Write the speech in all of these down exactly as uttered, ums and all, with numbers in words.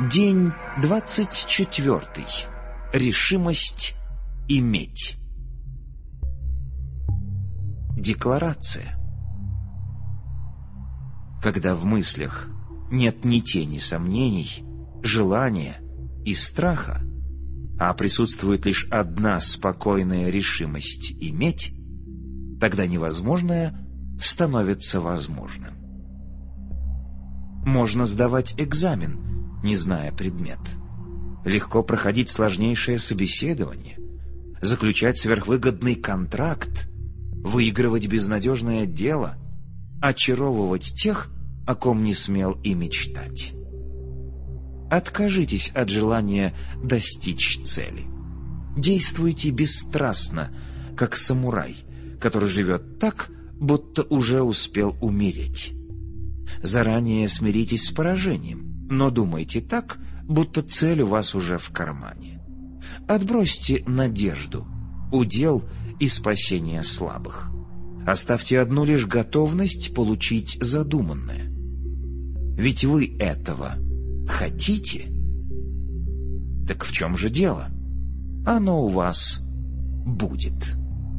День двадцать четвертый. Решимость иметь. Декларация. Когда в мыслях нет ни тени сомнений, желания и страха, а присутствует лишь одна спокойная решимость иметь, тогда невозможное становится возможным. Можно сдавать экзамен, не зная предмет. Легко проходить сложнейшее собеседование, заключать сверхвыгодный контракт, выигрывать безнадежное дело, очаровывать тех, о ком не смел и мечтать. Откажитесь от желания достичь цели. Действуйте бесстрастно, как самурай, который живет так, будто уже успел умереть. Заранее смиритесь с поражением, но думайте так, будто цель у вас уже в кармане. Отбросьте надежду, удел и спасение слабых. Оставьте одну лишь готовность получить задуманное. Ведь вы этого хотите? Так в чем же дело? Оно у вас будет.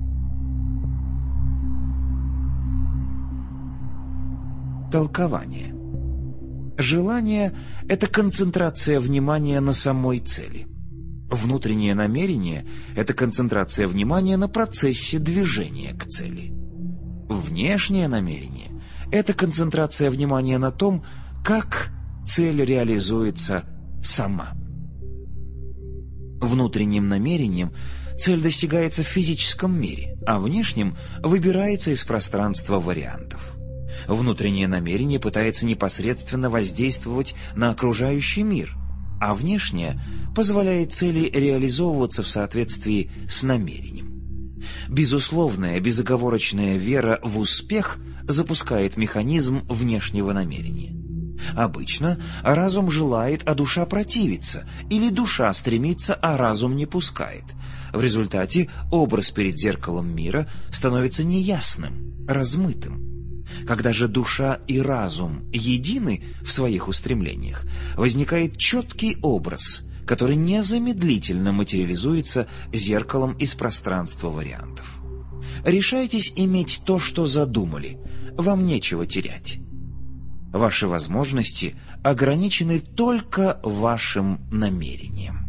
Толкование. Желание — это концентрация внимания на самой цели. Внутреннее намерение — это концентрация внимания на процессе движения к цели. Внешнее намерение — это концентрация внимания на том, как цель реализуется сама. Внутренним намерением цель достигается в физическом мире, а внешним выбирается из пространства вариантов. Внутреннее намерение пытается непосредственно воздействовать на окружающий мир, а внешнее позволяет цели реализовываться в соответствии с намерением. Безусловная, безоговорочная вера в успех запускает механизм внешнего намерения. Обычно разум желает, а душа противится, или душа стремится, а разум не пускает. В результате образ перед зеркалом мира становится неясным, размытым. Когда же душа и разум едины в своих устремлениях, возникает четкий образ, который незамедлительно материализуется зеркалом из пространства вариантов. Решайтесь иметь то, что задумали, вам нечего терять. Ваши возможности ограничены только вашим намерением.